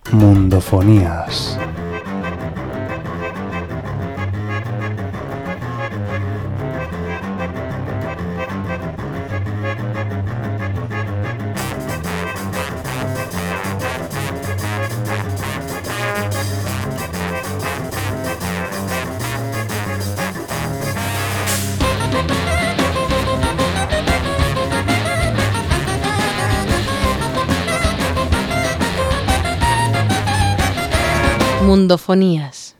Mundofonías. Mundofonías.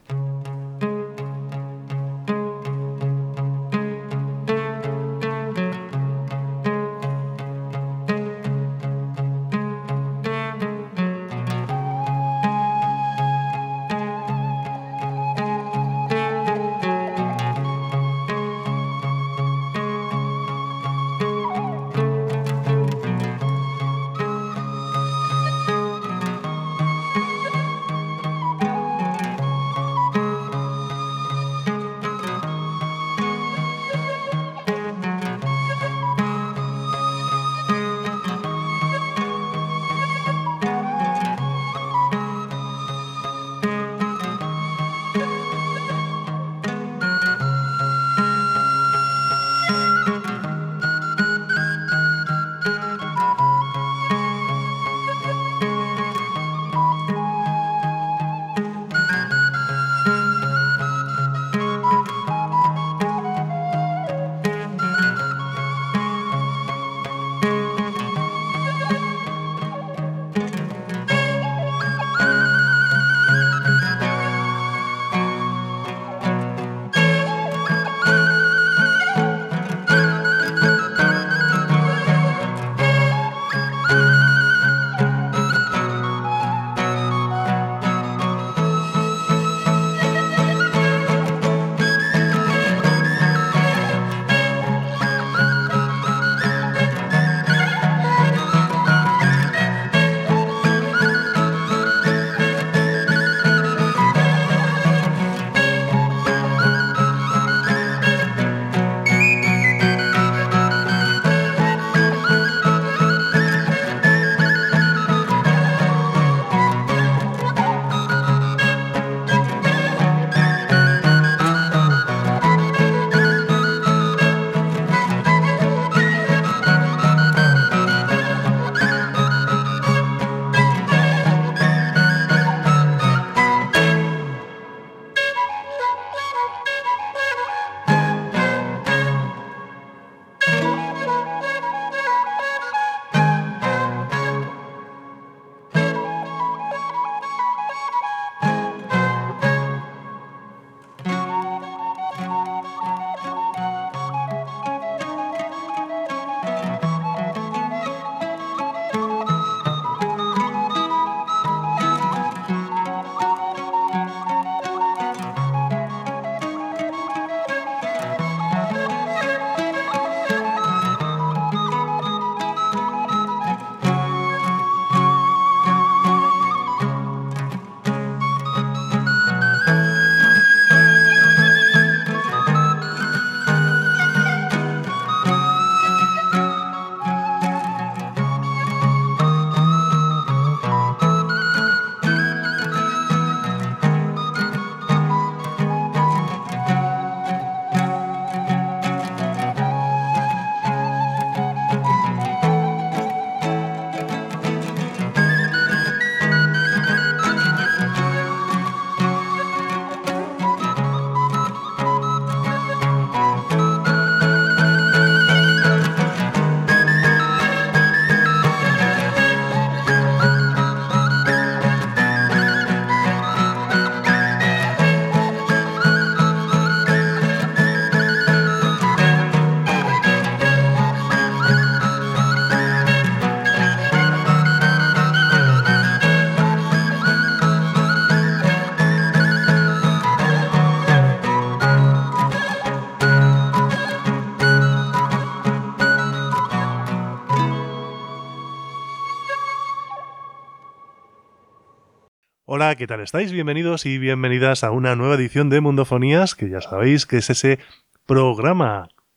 Hola, ¿qué tal estáis? Bienvenidos y bienvenidas a una nueva edición de Mundofonías, que ya sabéis que es ese programa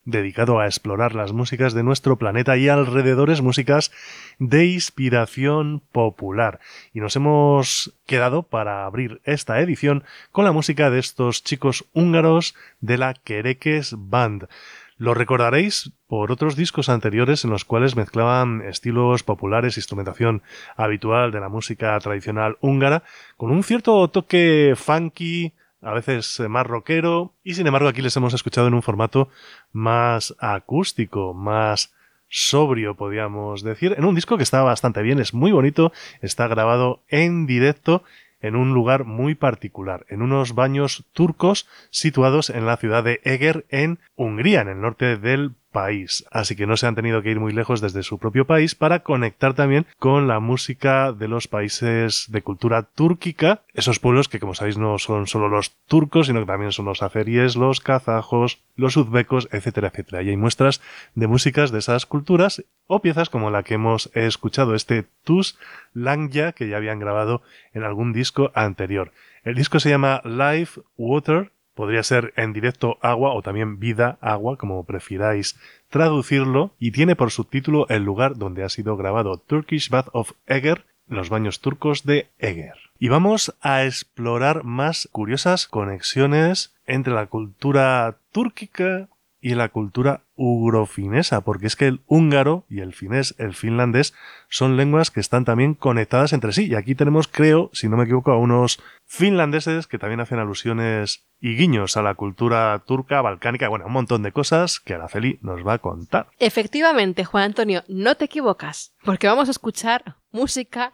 dedicado a explorar las músicas de nuestro planeta y alrededores, músicas de inspiración popular. Y nos hemos quedado para abrir esta edición con la música de estos chicos húngaros de la Kerekes Band. Lo recordaréis por otros discos anteriores en los cuales mezclaban estilos populares, instrumentación habitual de la música tradicional húngara, con un cierto toque funky, a veces más rockero, y sin embargo aquí les hemos escuchado en un formato más acústico, más sobrio, podríamos decir, en un disco que está bastante bien, es muy bonito, está grabado en directo en un lugar muy particular, en unos baños turcos situados en la ciudad de Eger, en Hungría, en el norte del país. Así que no se han tenido que ir muy lejos desde su propio país para conectar también con la música de los países de cultura túrquica, esos pueblos que, como sabéis, no son solo los turcos, sino que también son los azeríes, los kazajos, los uzbecos, etcétera, etcétera. Y hay muestras de músicas de esas culturas o piezas como la que hemos escuchado, este Tus Langya, que ya habían grabado en algún disco anterior. El disco se llama Live Water, podría ser en directo agua o también vida agua, como prefiráis traducirlo, y tiene por subtítulo el lugar donde ha sido grabado, Turkish Bath of Eger, los baños turcos de Eger. Y vamos a explorar más curiosas conexiones entre la cultura túrquica y la cultura ugrofinesa, porque es que el húngaro y el finés, el finlandés, son lenguas que están también conectadas entre sí. Y aquí tenemos, creo, si no me equivoco, a unos finlandeses que también hacen alusiones y guiños a la cultura turca, balcánica, bueno, un montón de cosas que Araceli nos va a contar. Efectivamente, Juan Antonio, no te equivocas, porque vamos a escuchar música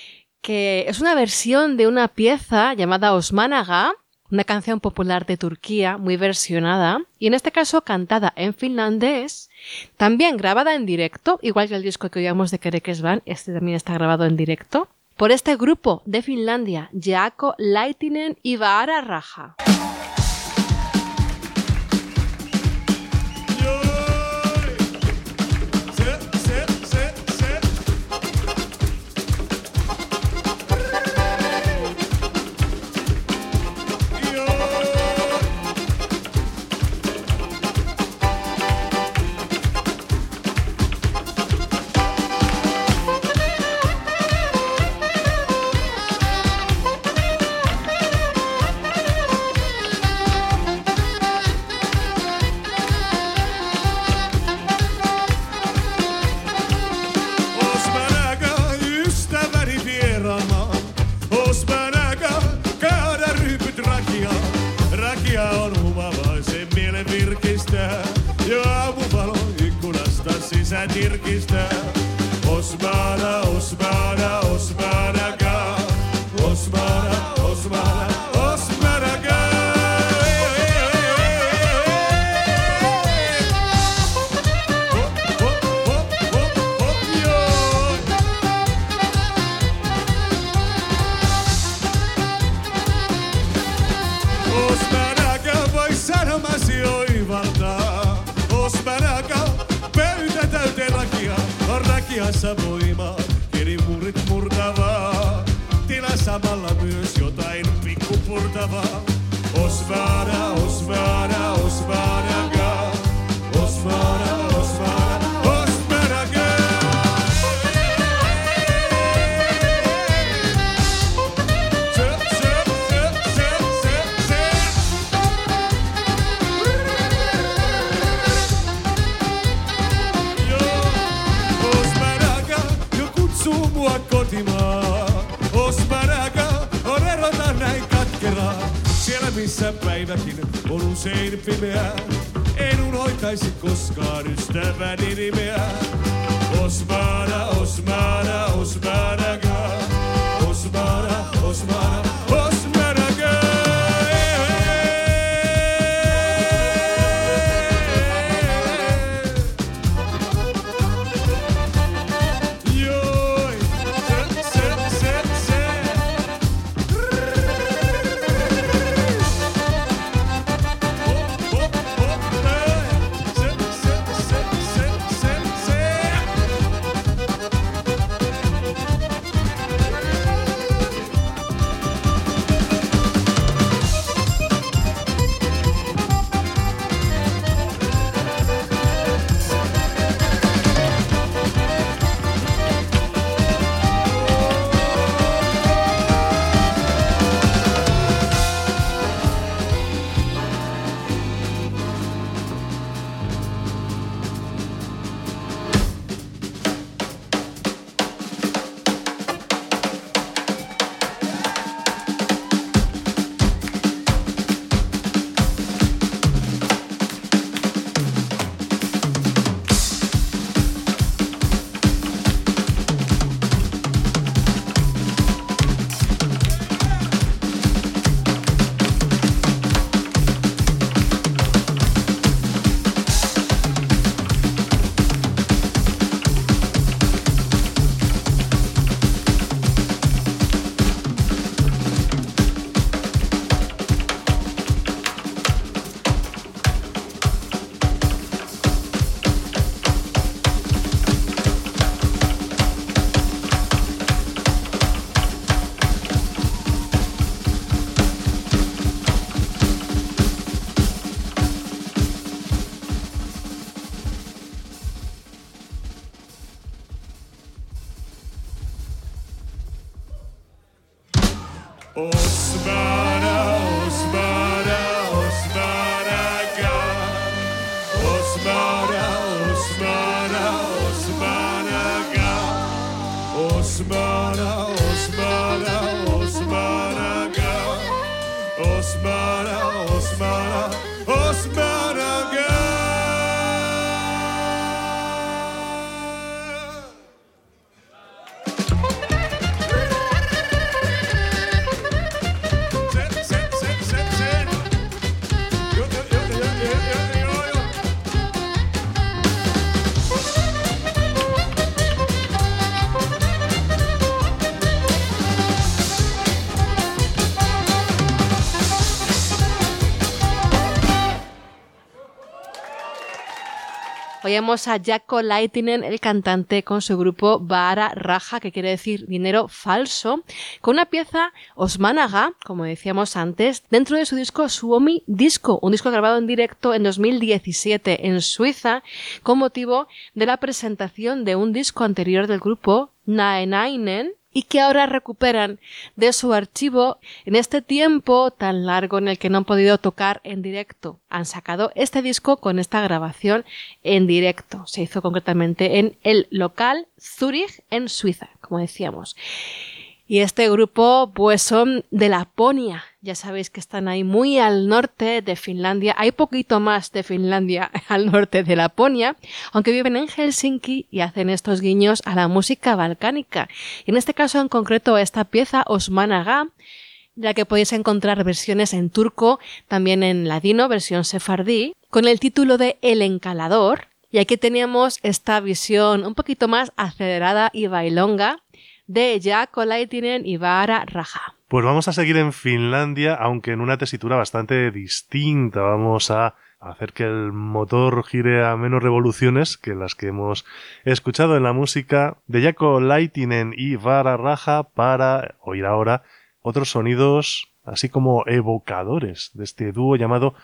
que es una versión de una pieza llamada Osmanaga, una canción popular de Turquía, muy versionada, y en este caso cantada en finlandés, también grabada en directo, igual que el disco que oíamos de Kerekes Band, este también está grabado en directo, por este grupo de Finlandia, Jaakko Laitinen y Vaara Raja. Tirkistä. Osmana, Osmana, Osmanaga. Osmana, Osmana, Osmanaga. Osmanaga voi sanomasi oivaltaa. Osmanaga pöytä täyteen rakia, on rakiassa voimaa, kerimurit murtavaa. Tila samalla myös jotain pikkupurtavaa. Osmana, Osmana, Osmanaga. Osmana, Osmana, Osmanaga. Mua kotimaa, Osmanaga on erota näin katkeraa. Siellä missä päiväkin on usein pimeää, en unohtaisi koskaan ystäväni nimeä. Osmana, Osmana, Osmanaga. Osmana, Osmana, Osmanaga. Osmana, Osmana, Osmanaga. Osmana, Osmana, Osmanaga. Osmana, Osmana, Osmanaga. Osmana, Osmana, Osmanaga. Oímos a Jaakko Laitinen, el cantante, con su grupo Vaara Raha, que quiere decir dinero falso, con una pieza Osmanaga, como decíamos antes, dentro de su disco Suomi Disco, un disco grabado en directo en 2017 en Suiza, con motivo de la presentación de un disco anterior del grupo, Naenainen, y que ahora recuperan de su archivo en este tiempo tan largo en el que no han podido tocar en directo. Han sacado este disco con esta grabación en directo. Se hizo concretamente en el local Zurich, en Suiza, como decíamos. Y este grupo, pues son de Laponia. Ya sabéis que están ahí muy al norte de Finlandia. Hay poquito más de Finlandia al norte de Laponia, aunque viven en Helsinki y hacen estos guiños a la música balcánica. Y en este caso en concreto esta pieza, Osmanaga, ya que podéis encontrar versiones en turco, también en ladino, versión sefardí, con el título de El Encalador. Y aquí teníamos esta visión un poquito más acelerada y bailonga de Jaakko Laitinen y Vaara Raha. Pues vamos a seguir en Finlandia, aunque en una tesitura bastante distinta. Vamos a hacer que el motor gire a menos revoluciones que las que hemos escuchado en la música de Jaakko Laitinen y Vaara Raha, para oír ahora otros sonidos así como evocadores de este dúo llamado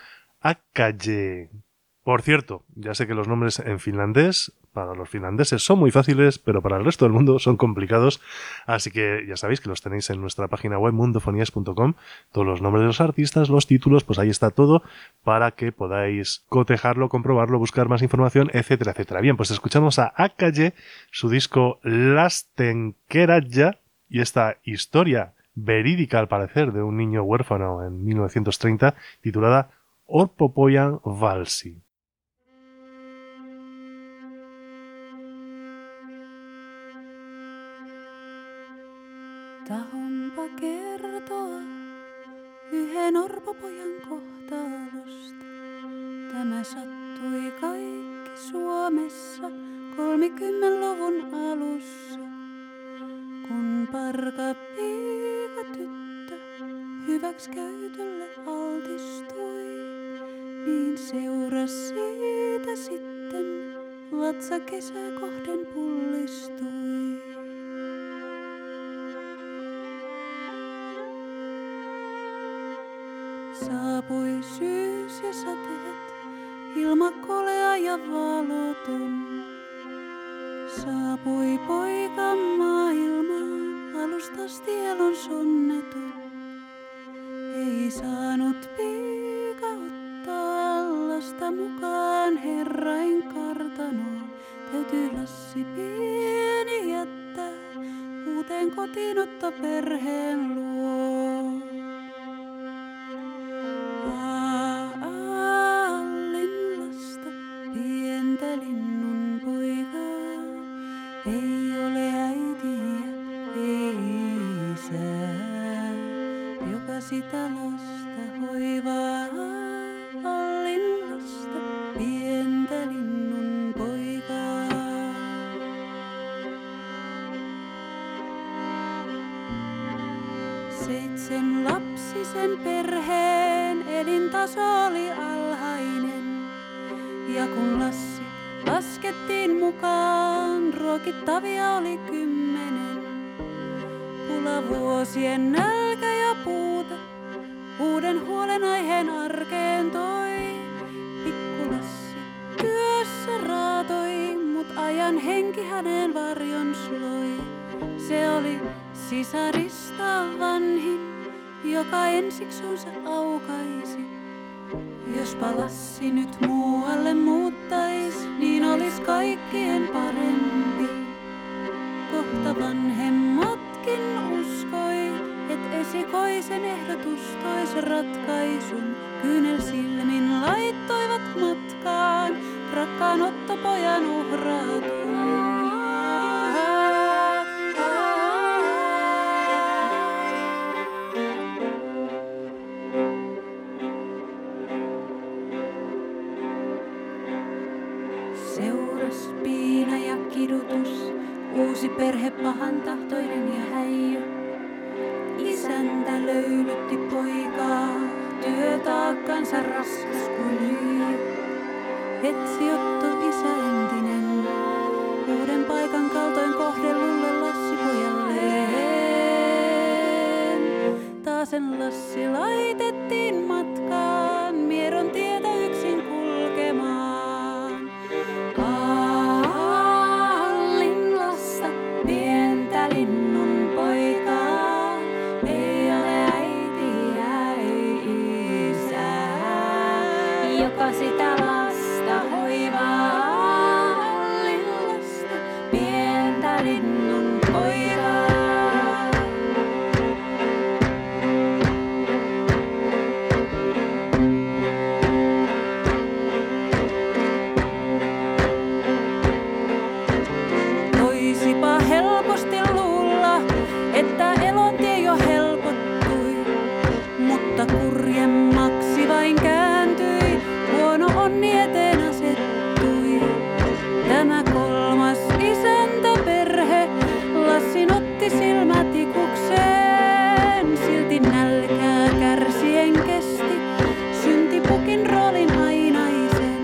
Akaje. Por cierto, ya sé que los nombres en finlandés para los finlandeses son muy fáciles, pero para el resto del mundo son complicados, así que ya sabéis que los tenéis en nuestra página web mundofonías.com, todos los nombres de los artistas, los títulos, pues ahí está todo para que podáis cotejarlo, comprobarlo, buscar más información, etcétera, etcétera. Bien, pues escuchamos a Akaje, su disco Lastenkeräjä y esta historia verídica al parecer de un niño huérfano en 1930 titulada Orpopojan valsi. Tahonpa kertoa yhden orpopojan kohtalosta. Tämä sattui kaikki Suomessa 30-luvun alussa. Kun parka piika tyttö hyväksikäytölle altistui, niin seurasi siitä sitten vatsa kesää kohden pullistui. Saapui syys ja sateet, ilma kolea ja valoton. Saapui poika maailmaan, alustasti elon sonneton. Ei saanut piika ottaa lasta mukaan herrain kartanoon. Täytyy Lassi pieni jättää uuteen kotiinotto perheen luo. Ei ole äitiä, ei isää, joka sitä lasta hoivaa. Allin lasta, pientä linnun poikaa. Seitsemän lapsisen perheen elintaso oli alhainen. Ja kun Lassi laskettiin mukaan, ruokittavia oli 10. Pulavuosien nälkä ja puute uuden huolenaiheen arkeen toi. Pikku Lassi työssä raatoi, mut ajan henki hänen varjon sloi. Se oli sisarista vanhin, joka ensiksi suunsa aukaisi. Jospa Lassi nyt muualle muuttais, niin olis kaikkien parempi. Kohta vanhemmatkin uskoi, et esikoisen ehdotus tois ratkaisun. Kyynel silmin laittoivat matkaan, rakkaan Otto-pojan uhraatun. Seuras piina ja kidutus, uusi perhe pahantahtoinen ja häijy. Isäntä löylytti poikaa, työtaakkansa raskas kuin lyijy. Etsi Otto isä entinen, uuden paikan kaltoin kohdellulle Lassi-pojalleen. Taasen Lassi laitettiin matkaan, Mieron tietä yksin kulkemaan. Linnassa pientä linnun poikaa, ei ole äitiä, ei isää, joka sitä lasta hoivaa. Linnasta pientä linnun poikaa. Voisipa helposti luulla, että elontie jo helpottui, mutta kurjemmaksi vain kääntyi, huono onni eteen asettui. Tämä kolmas isäntäperhe, Lassin otti silmätikukseen, silti nälkää kärsien kesti, syntipukin roolin ainaisen.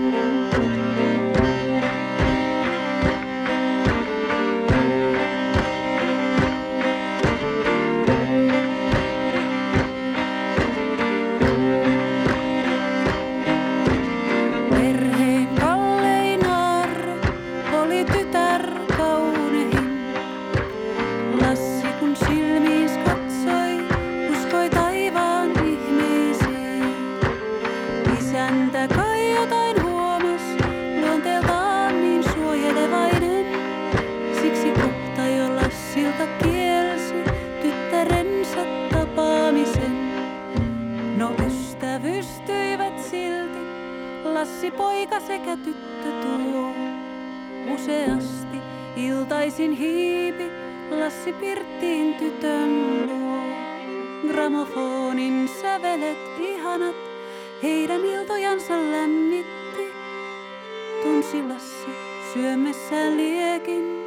Perheen kallein aarre oli tytär kaunehin. Lassi kun silmiins katsoi, uskoi taivaan ihmeeseen. Isäntä kai jotain huomas, luonteeltaan niin suojelevainen. Siksi kohta jo Lassilta kielsi tyttärensä tapaamisen. No ystävystyivät silti, Lassi-poika sekä tyttö tuo. Useasti iltaisin hiipi Lassi pirttiin tytön luo. Gramofonin sävelet ihanat heidän iltojansa lämmitti. Tunsi Lassi syömessään liekin,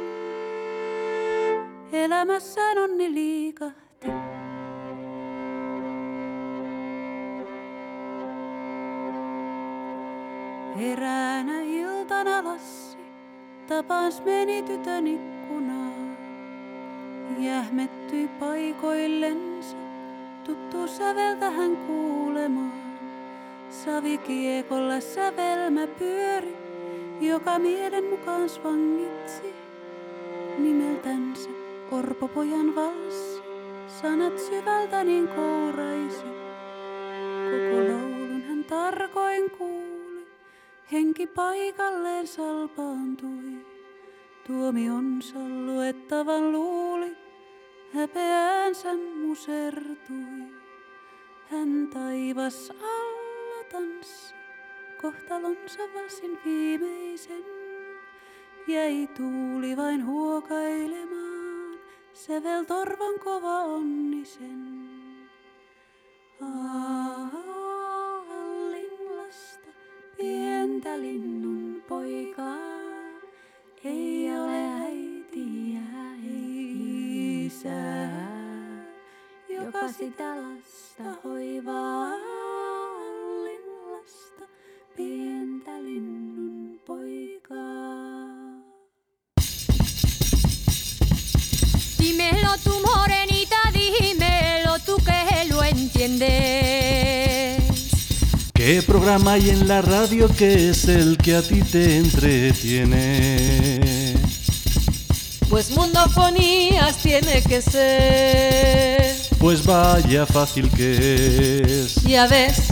elämässään onni liikahti. Eräänä iltana Lassi tapans meni tytön ikkunaan. Jähmettyi paikoillensa, tuttu säveltä hän kuulemaan. Savikiekolla sävelmä pyöri, joka mielen mukaan svangitsi. Nimeltänsä Orpopojan valssi, sanat syvältä niin kouraisi. Koko laulun hän tarkoin kuuli, henki paikalleen salpaantui. Tuomionsa luettavan luuli, häpeäänsä musertui. Hän taivas alla tanssi, kohtalonsa valsin viimeisen. Jäi tuuli vain huokailemaan, sävel torvan kova onnisen. Linnasta pientä linnun poikaa, ei ole äitiä, ei isää, joka sitä lasta hoivaa. Linnasta pientä linnun poikaa. Dímelo tu morenita, dímelo tú que lo entiendes. ¿Qué programa hay en la radio que es el que a ti te entretiene? Pues Mundofonías tiene que ser. pues vaya fácil que es. Ya ves.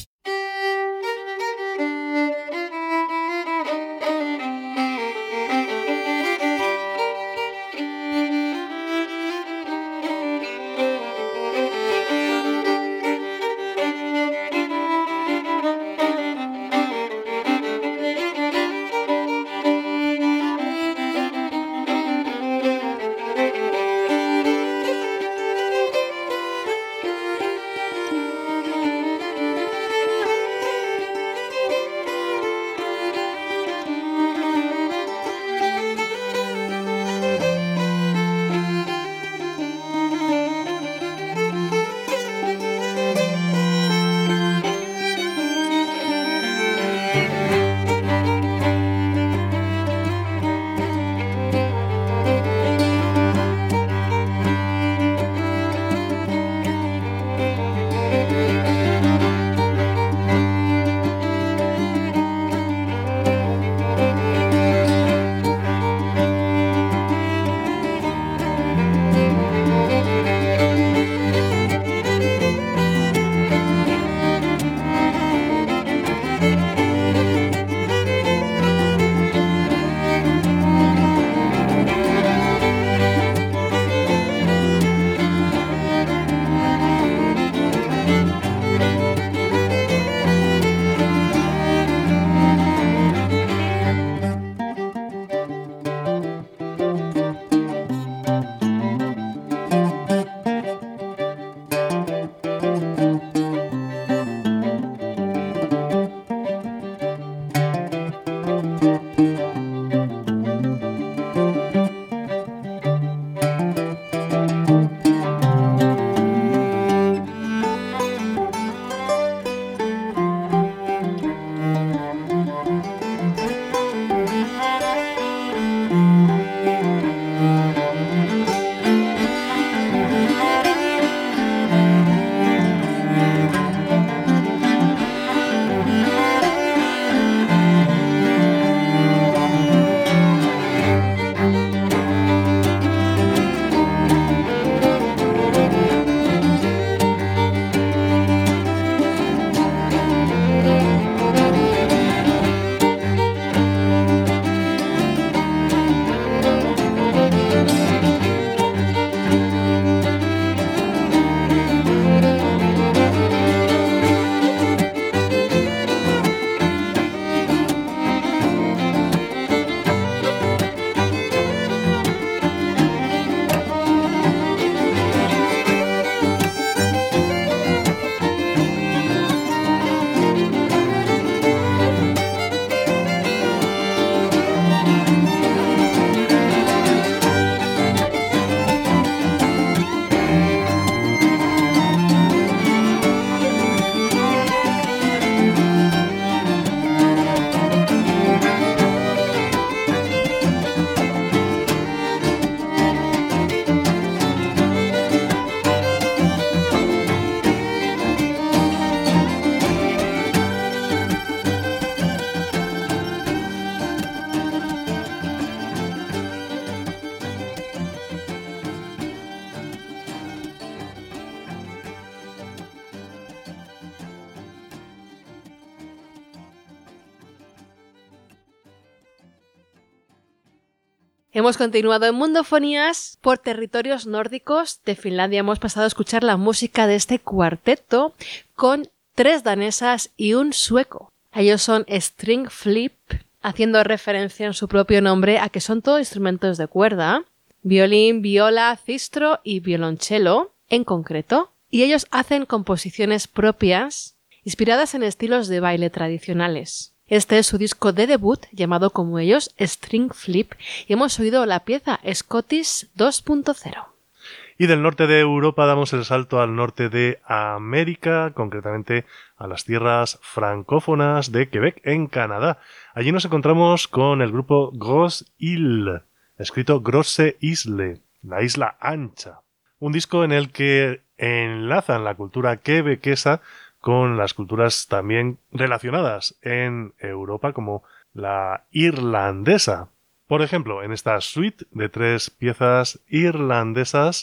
Hemos continuado en Mundofonías por territorios nórdicos de Finlandia. Hemos pasado a escuchar la música de este cuarteto con 3 danesas y un sueco. Ellos son String Flip, haciendo referencia en su propio nombre a que son todos instrumentos de cuerda, violín, viola, cistro y violonchelo en concreto. Y ellos hacen composiciones propias inspiradas en estilos de baile tradicionales. Este es su disco de debut, llamado como ellos String Flip, y hemos oído la pieza Scottish 2.0. Y del norte de Europa damos el salto al norte de América, concretamente a las tierras francófonas de Quebec, en Canadá. Allí nos encontramos con el grupo Grosse Île, escrito Grosse Isle, la isla ancha. Un disco en el que enlazan la cultura quebequesa con las culturas también relacionadas en Europa, como la irlandesa. Por ejemplo, en esta suite de 3 piezas irlandesas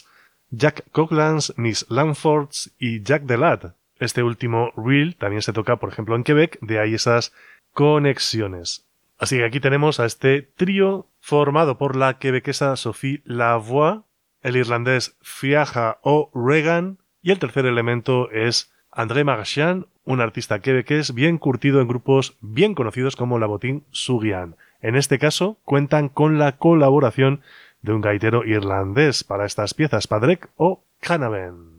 Jack Coughlan's, Miss Langfords y Jack Delat. Este último reel también se toca, por ejemplo, en Quebec, de ahí esas conexiones. Así que aquí tenemos a este trío formado por la quebequesa Sophie Lavoie, el irlandés Fiacha O'Regan y el tercer elemento es André Marchand, un artista quebequés bien curtido en grupos bien conocidos como la Botín Sugian. En este caso cuentan con la colaboración de un gaitero irlandés para estas piezas, Padraig O'Canavan.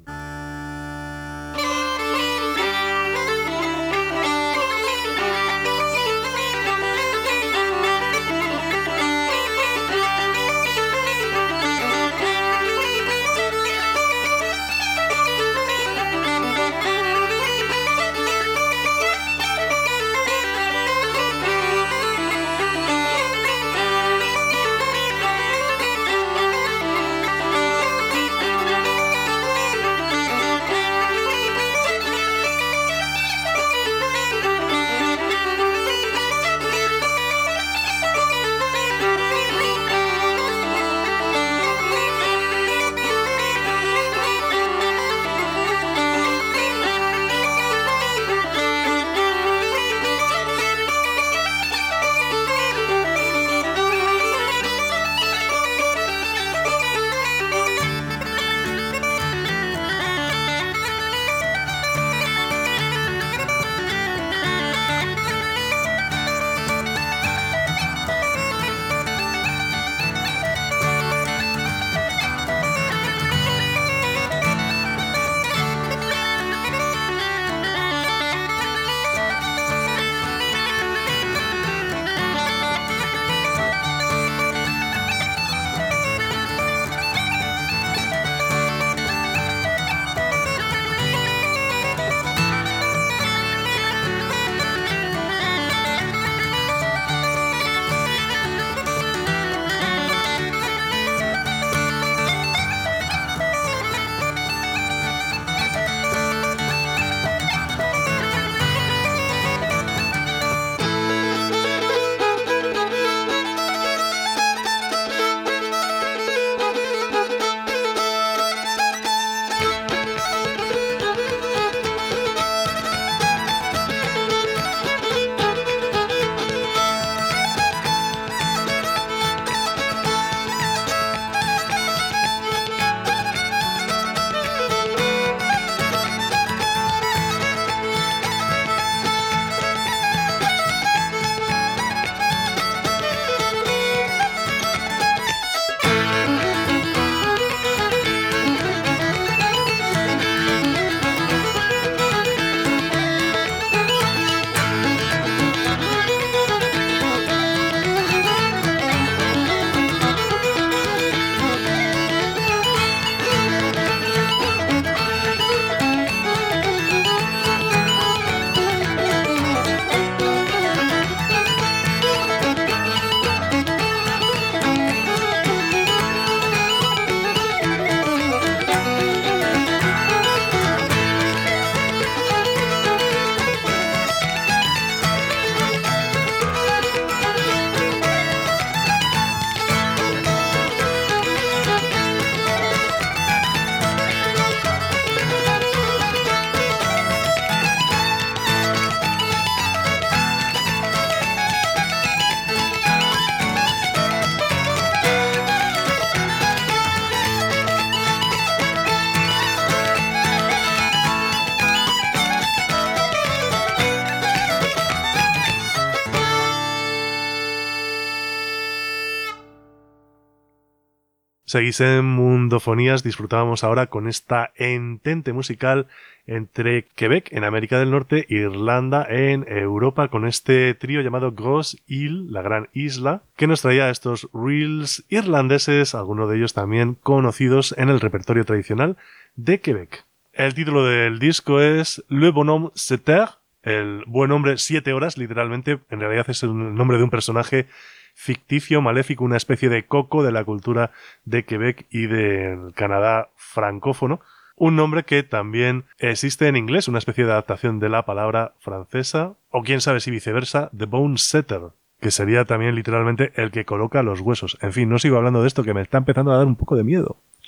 Seguís en Mundofonías, disfrutábamos ahora con esta entente musical entre Quebec en América del Norte e Irlanda en Europa con este trío llamado Grosse Île, la gran isla, que nos traía estos reels irlandeses, algunos de ellos también conocidos en el repertorio tradicional de Quebec. El título del disco es Le Bonhomme 7 heures, el buen hombre 7 horas, literalmente, en realidad es el nombre de un personaje ficticio, maléfico, una especie de coco de la cultura de Quebec y del Canadá francófono. Un nombre que también existe en inglés, una especie de adaptación de la palabra francesa, o quién sabe si viceversa, The Bone Setter, que sería también literalmente el que coloca los huesos. En fin, no sigo hablando de esto que me está empezando a dar un poco de miedo.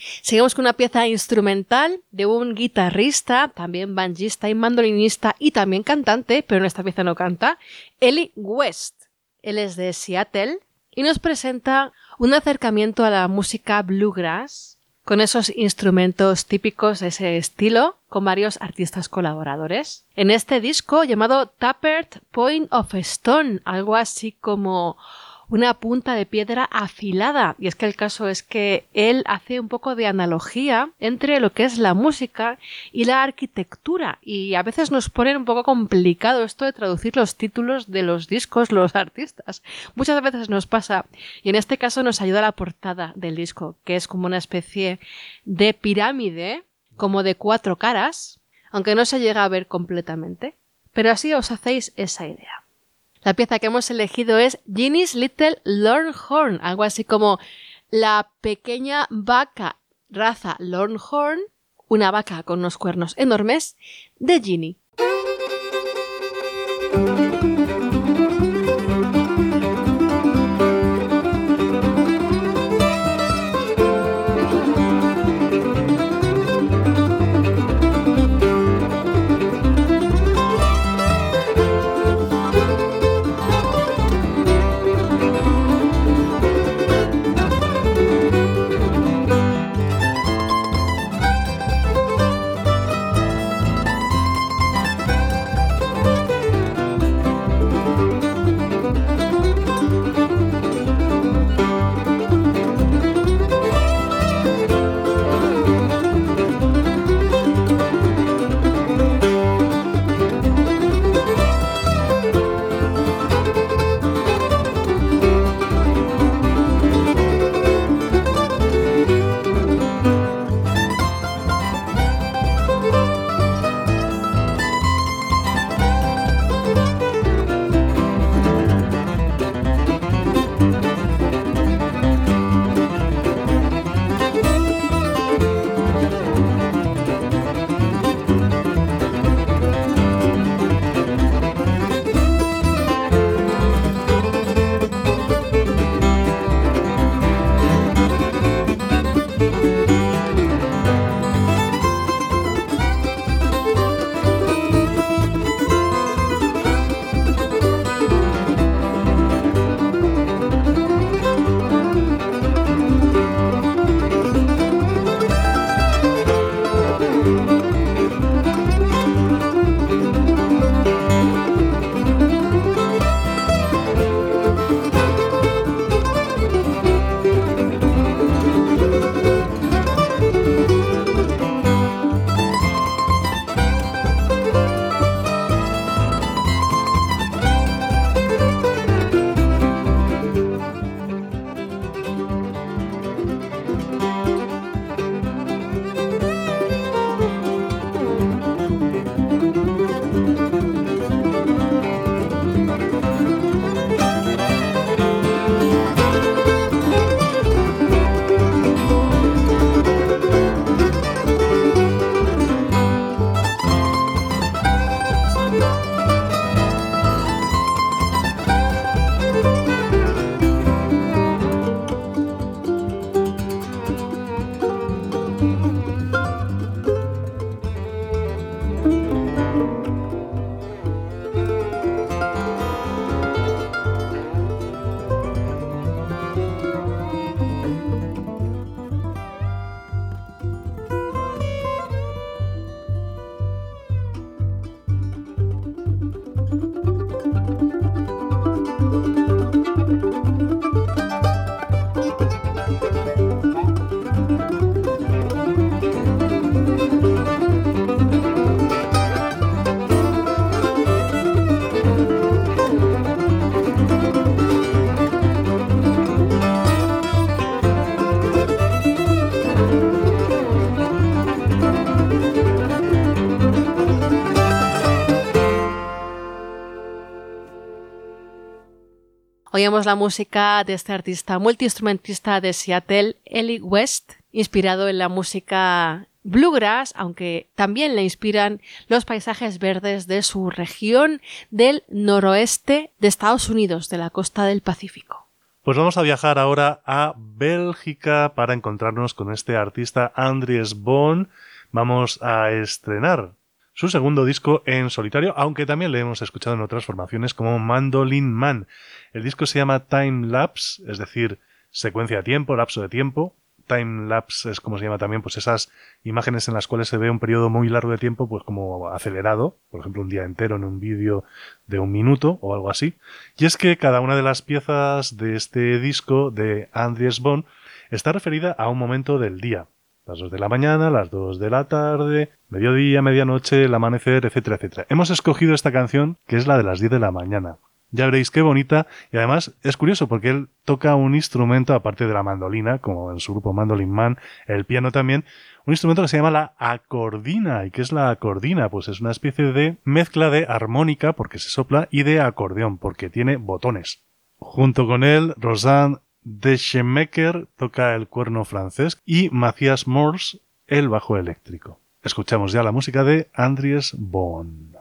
Seguimos con una pieza instrumental de un guitarrista, también banjista y mandolinista y también cantante, pero en esta pieza no canta, Eli West. Él es de Seattle y nos presenta un acercamiento a la música bluegrass con esos instrumentos típicos de ese estilo, con varios artistas colaboradores. En este disco llamado Tapered Point of Stone, algo así como una punta de piedra afilada. Y es que el caso es que él hace un poco de analogía entre lo que es la música y la arquitectura. Y a veces nos pone un poco complicado esto de traducir los títulos de los discos, los artistas. Muchas veces nos pasa. Y en este caso nos ayuda la portada del disco, que es como una especie de pirámide, como de 4 caras, aunque no se llega a ver completamente. Pero así os hacéis esa idea. La pieza que hemos elegido es Ginny's Little Longhorn, algo así como la pequeña vaca raza Longhorn, una vaca con unos cuernos enormes, de Ginny. Oímos la música de este artista multiinstrumentista de Seattle, Eli West, inspirado en la música bluegrass, aunque también le inspiran los paisajes verdes de su región del noroeste de Estados Unidos, de la costa del Pacífico. Pues vamos a viajar ahora a Bélgica para encontrarnos con este artista Andries Boon. Vamos a estrenar su segundo disco en solitario, aunque también le hemos escuchado en otras formaciones como Mandolin Man. El disco se llama Time Lapse, es decir, secuencia de tiempo, lapso de tiempo. Time lapse es como se llama también, pues esas imágenes en las cuales se ve un periodo muy largo de tiempo, pues como acelerado, por ejemplo un día entero en un vídeo de 1 minuto o algo así. Y es que cada una de las piezas de este disco de Andries Boon está referida a un momento del día. Las 2 de la mañana, las 2 de la tarde, mediodía, medianoche, el amanecer, etcétera, etcétera. Hemos escogido esta canción que es la de las 10 de la mañana. Ya veréis qué bonita, y además es curioso porque él toca un instrumento aparte de la mandolina, como en su grupo Mandolin Man, el piano también, un instrumento que se llama la acordina. ¿Y qué es la acordina? Pues es una especie de mezcla de armónica, porque se sopla, y de acordeón, porque tiene botones. Junto con él, Rosanne Deschemaeker toca el cuerno francés y Matthias Mors el bajo eléctrico. Escuchamos ya la música de Andries Boon.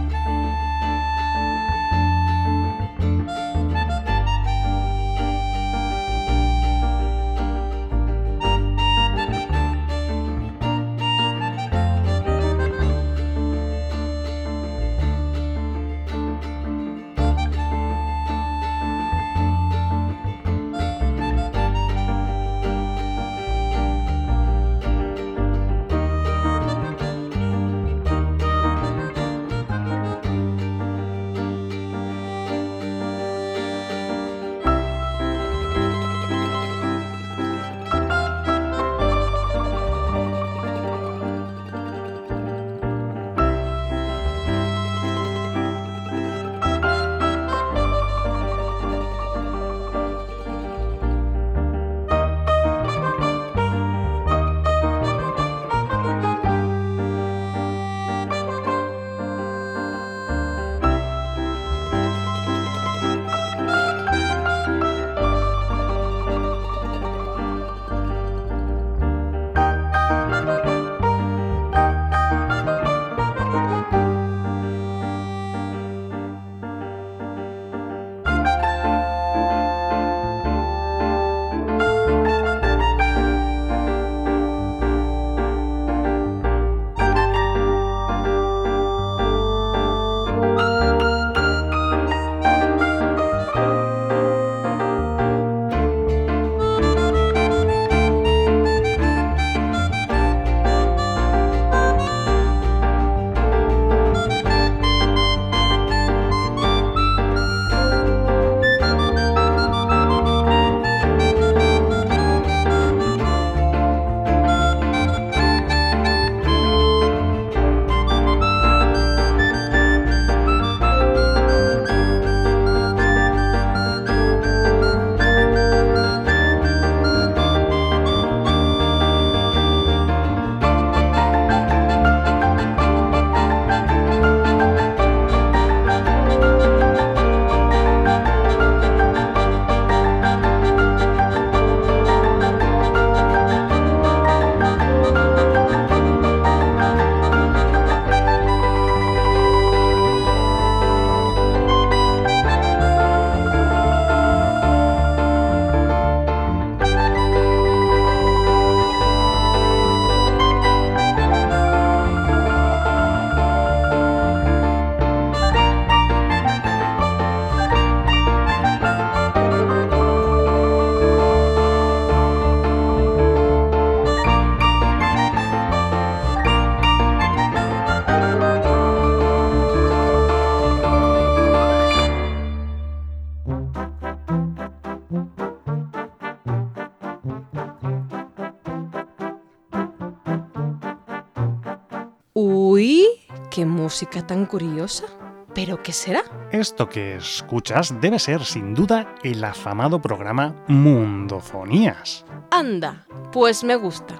Uy, qué música tan curiosa. ¿Pero qué será? Esto que escuchas debe ser, sin duda, el afamado programa Mundofonías. Anda, pues me gusta.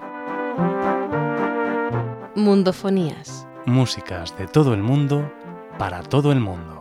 Mundofonías. Músicas de todo el mundo, para todo el mundo.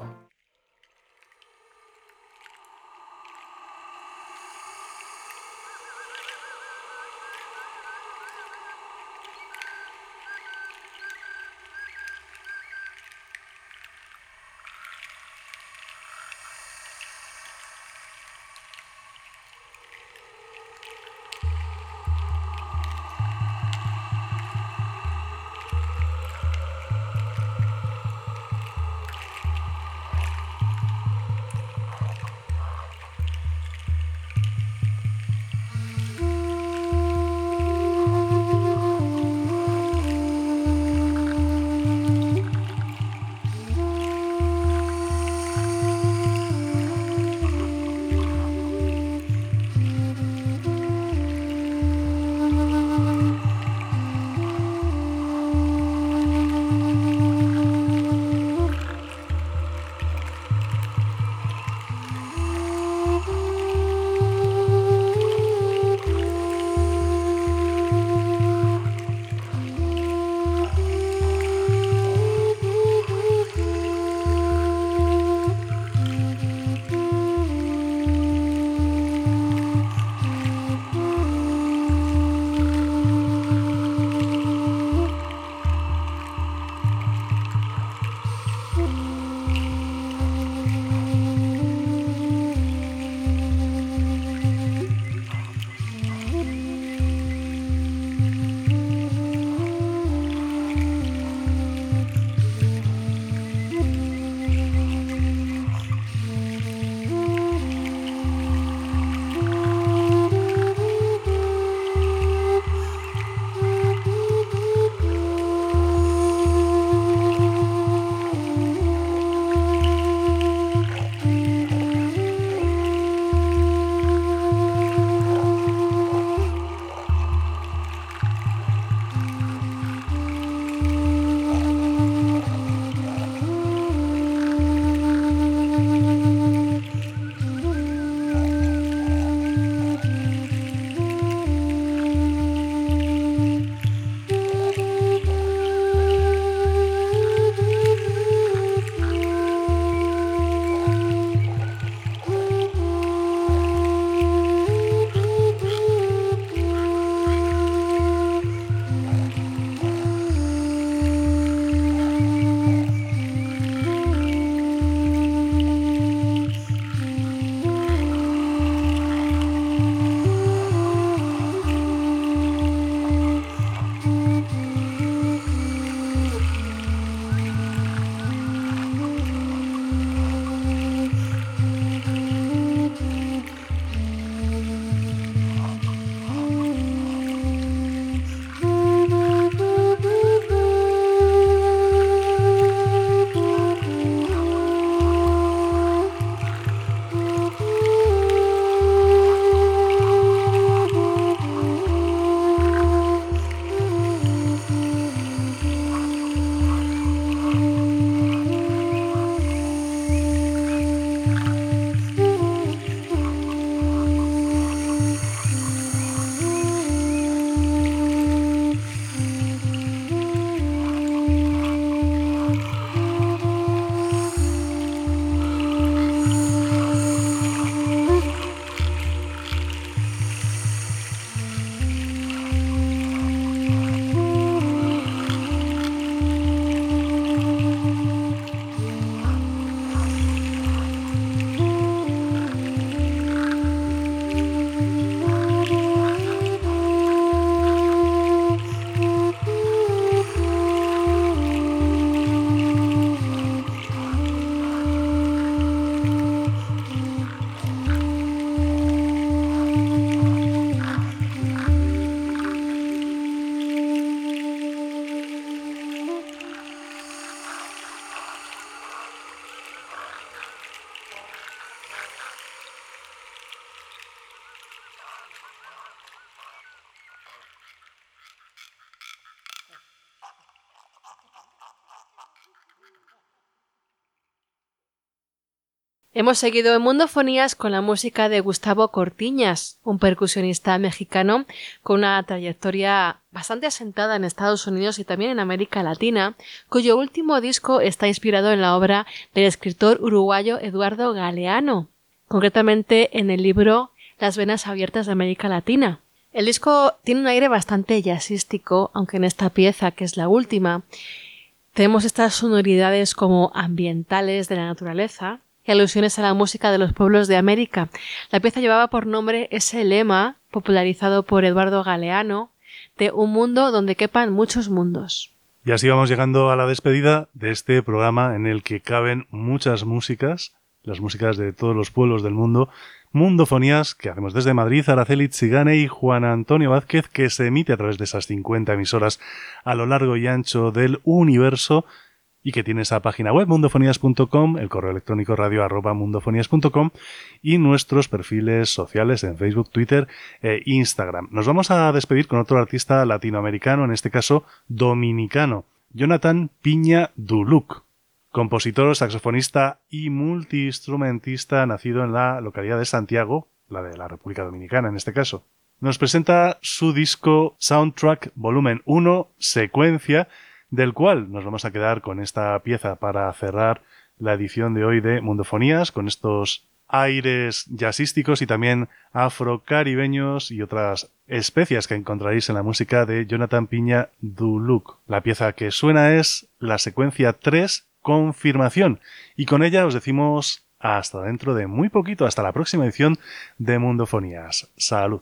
Hemos seguido en Mundofonías con la música de Gustavo Cortiñas, un percusionista mexicano con una trayectoria bastante asentada en Estados Unidos y también en América Latina, cuyo último disco está inspirado en la obra del escritor uruguayo Eduardo Galeano, concretamente en el libro Las venas abiertas de América Latina. El disco tiene un aire bastante jazzístico, aunque en esta pieza, que es la última, tenemos estas sonoridades como ambientales de la naturaleza y alusiones a la música de los pueblos de América. La pieza llevaba por nombre ese lema, popularizado por Eduardo Galeano, de un mundo donde quepan muchos mundos. Y así vamos llegando a la despedida de este programa en el que caben muchas músicas, las músicas de todos los pueblos del mundo, Mundofonías, que hacemos desde Madrid, Araceli Tsigane y Juan Antonio Vázquez, que se emite a través de esas 50 emisoras a lo largo y ancho del universo, y que tiene esa página web, mundofonías.com, el correo electrónico radio@mundofonías.com y nuestros perfiles sociales en Facebook, Twitter e Instagram. Nos vamos a despedir con otro artista latinoamericano, en este caso dominicano, Jonathan Piña Duluc, compositor, saxofonista y multiinstrumentista nacido en la localidad de Santiago, la de la República Dominicana en este caso. Nos presenta su disco Soundtrack Volumen 1, Secuencia, del cual nos vamos a quedar con esta pieza para cerrar la edición de hoy de Mundofonías, con estos aires jazzísticos y también afrocaribeños y otras especias que encontraréis en la música de Jonathan Piña Duluc. La pieza que suena es la secuencia 3, Confirmación, y con ella os decimos hasta dentro de muy poquito, hasta la próxima edición de Mundofonías. ¡Salud!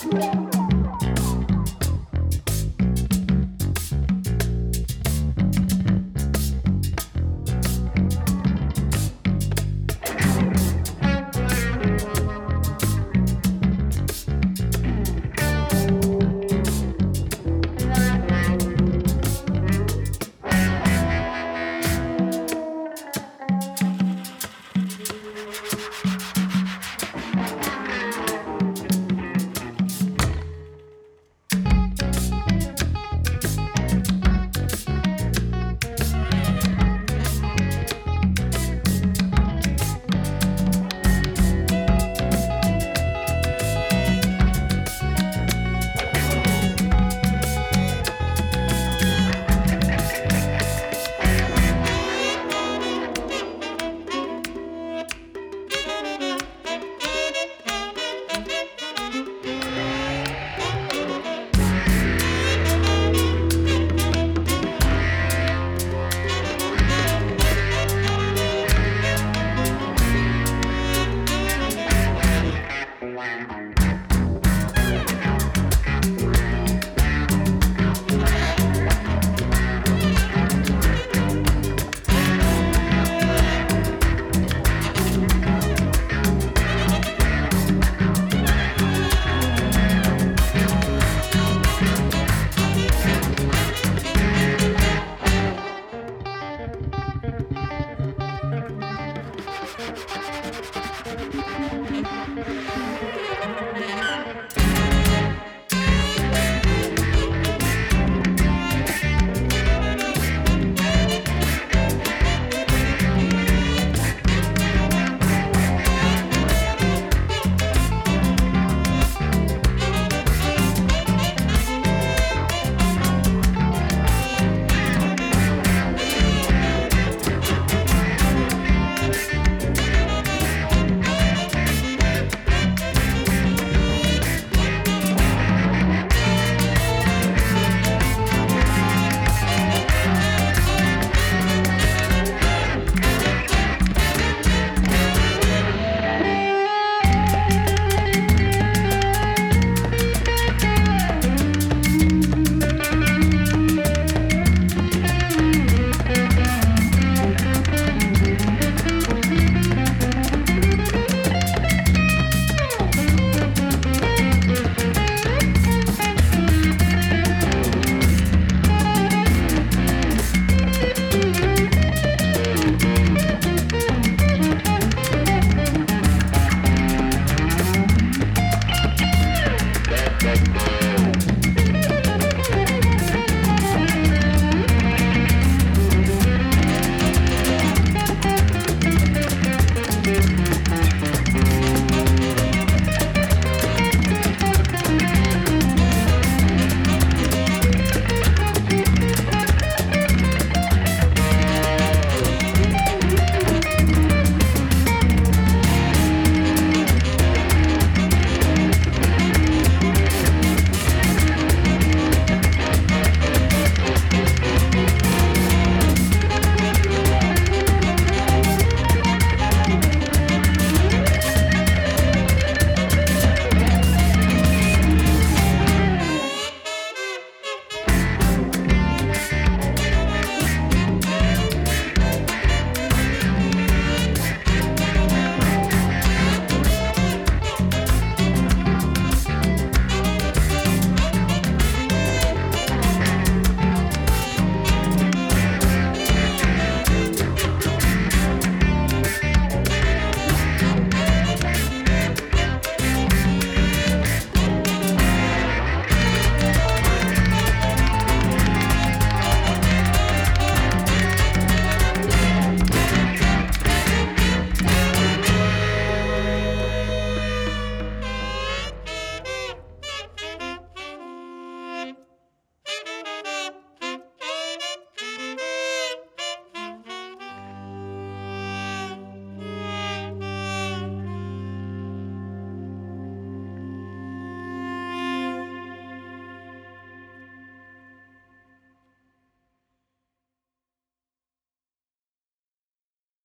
Thank you.